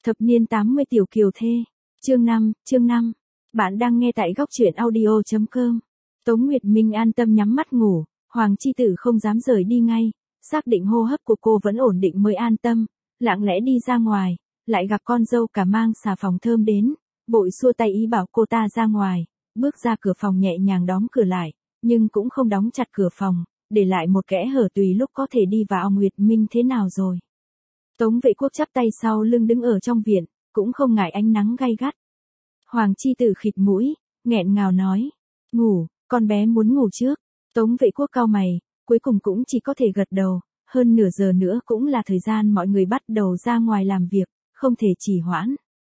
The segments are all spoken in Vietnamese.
Thập niên 80 tiểu kiều thê. Chương 5. Bạn đang nghe tại góc truyện audio.com. Tống Nguyệt Minh an tâm nhắm mắt ngủ, Hoàng Chi Tử không dám rời đi ngay, xác định hô hấp của cô vẫn ổn định mới an tâm, lặng lẽ đi ra ngoài, lại gặp con dâu cả mang xà phòng thơm đến, vội xua tay ý bảo cô ta ra ngoài, bước ra cửa phòng nhẹ nhàng đóng cửa lại, nhưng cũng không đóng chặt cửa phòng, để lại một kẽ hở tùy lúc có thể đi vào. Nguyệt Minh thế nào rồi? Tống Vệ Quốc chắp tay sau lưng đứng ở trong viện, cũng không ngại ánh nắng gay gắt. Hoàng Chi Tử khịt mũi, nghẹn ngào nói, ngủ, con bé muốn ngủ trước. Tống Vệ Quốc cau mày, cuối cùng cũng chỉ có thể gật đầu, hơn nửa giờ nữa cũng là thời gian mọi người bắt đầu ra ngoài làm việc, không thể trì hoãn.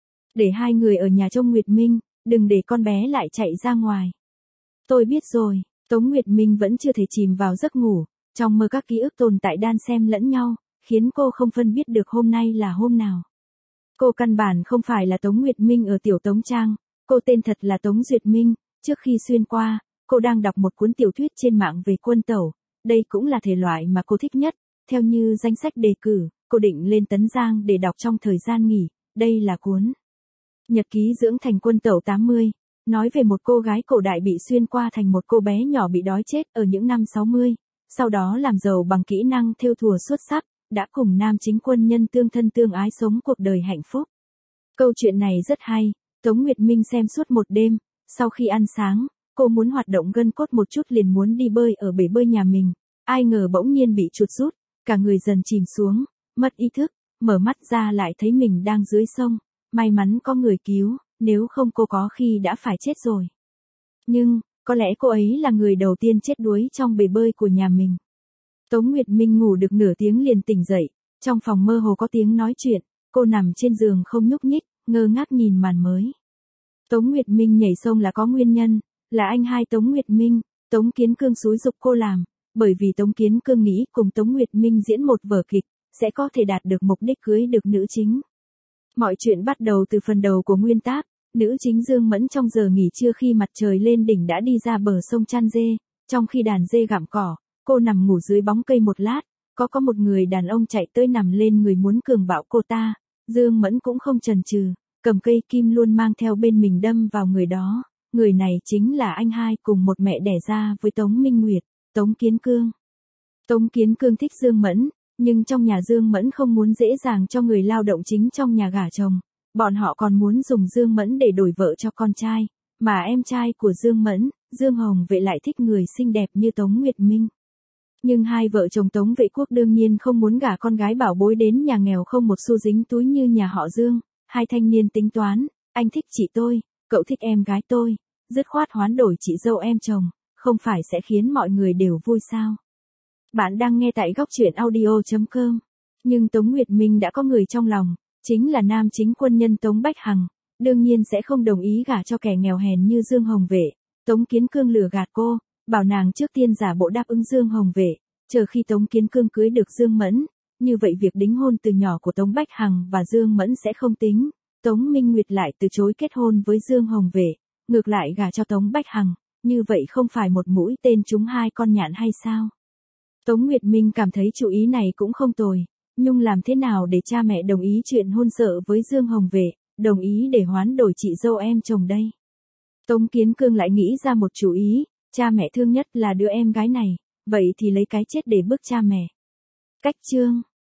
Để hai người ở nhà trông Nguyệt Minh, đừng để con bé lại chạy ra ngoài. Tôi biết rồi, Tống Nguyệt Minh vẫn chưa thể chìm vào giấc ngủ, trong mơ các ký ức tồn tại đan xen lẫn nhau, khiến cô không phân biết được hôm nay là hôm nào. Cô căn bản không phải là Tống Nguyệt Minh ở Tiểu Tống Trang, cô tên thật là Tống Duyệt Minh. Trước khi xuyên qua, cô đang đọc một cuốn tiểu thuyết trên mạng về quân tẩu, đây cũng là thể loại mà cô thích nhất. Theo như danh sách đề cử, cô định lên Tấn Giang để đọc trong thời gian nghỉ. Đây là cuốn Nhật ký dưỡng thành quân tẩu 80, nói về một cô gái cổ đại bị xuyên qua thành một cô bé nhỏ bị đói chết ở những năm 60, sau đó làm giàu bằng kỹ năng thêu thùa xuất sắc, đã cùng nam chính quân nhân tương thân tương ái sống cuộc đời hạnh phúc. Câu chuyện này rất hay, Tống Nguyệt Minh xem suốt một đêm, sau khi ăn sáng, cô muốn hoạt động gân cốt một chút liền muốn đi bơi ở bể bơi nhà mình, ai ngờ bỗng nhiên bị chuột rút, cả người dần chìm xuống, mất ý thức, mở mắt ra lại thấy mình đang dưới sông, may mắn có người cứu, nếu không cô có khi đã phải chết rồi. Nhưng, có lẽ cô ấy là người đầu tiên chết đuối trong bể bơi của nhà mình. Tống Nguyệt Minh ngủ được nửa tiếng liền tỉnh dậy, trong phòng mơ hồ có tiếng nói chuyện, cô nằm trên giường không nhúc nhích, ngơ ngác nhìn màn mới. Tống Nguyệt Minh nhảy sông là có nguyên nhân, là anh hai Tống Nguyệt Minh, Tống Kiến Cương xúi giục cô làm, bởi vì Tống Kiến Cương nghĩ cùng Tống Nguyệt Minh diễn một vở kịch, sẽ có thể đạt được mục đích cưới được nữ chính. Mọi chuyện bắt đầu từ phần đầu của nguyên tác, nữ chính Dương Mẫn trong giờ nghỉ trưa khi mặt trời lên đỉnh đã đi ra bờ sông chăn dê, trong khi đàn dê gặm cỏ, cô nằm ngủ dưới bóng cây một lát, có một người đàn ông chạy tới nằm lên người muốn cường bạo cô ta, Dương Mẫn cũng không chần chừ, cầm cây kim luôn mang theo bên mình đâm vào người đó, người này chính là anh hai cùng một mẹ đẻ ra với Tống Minh Nguyệt, Tống Kiến Cương. Tống Kiến Cương thích Dương Mẫn, nhưng trong nhà Dương Mẫn không muốn dễ dàng cho người lao động chính trong nhà gả chồng, bọn họ còn muốn dùng Dương Mẫn để đổi vợ cho con trai, mà em trai của Dương Mẫn, Dương Hồng Vệ lại thích người xinh đẹp như Tống Nguyệt Minh. Nhưng hai vợ chồng Tống Vệ Quốc đương nhiên không muốn gả con gái bảo bối đến nhà nghèo không một xu dính túi như nhà họ Dương, hai thanh niên tính toán, anh thích chị tôi, cậu thích em gái tôi, dứt khoát hoán đổi chị dâu em chồng, không phải sẽ khiến mọi người đều vui sao. Bạn đang nghe tại góc truyện audio.com. Nhưng Tống Nguyệt Minh đã có người trong lòng, chính là nam chính quân nhân Tống Bách Hằng, đương nhiên sẽ không đồng ý gả cho kẻ nghèo hèn như Dương Hồng Vệ. Tống Kiến Cương lừa gạt cô, bảo nàng trước tiên giả bộ đáp ứng Dương Hồng Vệ, chờ khi Tống Kiến Cương cưới được Dương Mẫn, như vậy việc đính hôn từ nhỏ của Tống Bách Hằng và Dương Mẫn sẽ không tính. Tống Minh Nguyệt lại từ chối kết hôn với Dương Hồng Vệ, ngược lại gả cho Tống Bách Hằng, như vậy không phải một mũi tên trúng hai con nhạn hay sao? Tống Nguyệt Minh cảm thấy chủ ý này cũng không tồi, nhưng làm thế nào để cha mẹ đồng ý chuyện hôn sự với Dương Hồng Vệ, đồng ý để hoán đổi chị dâu em chồng đây? Tống Kiến Cương lại nghĩ ra một chủ ý, cha mẹ thương nhất là đứa em gái này, vậy thì lấy cái chết để bức cha mẹ. Cách chương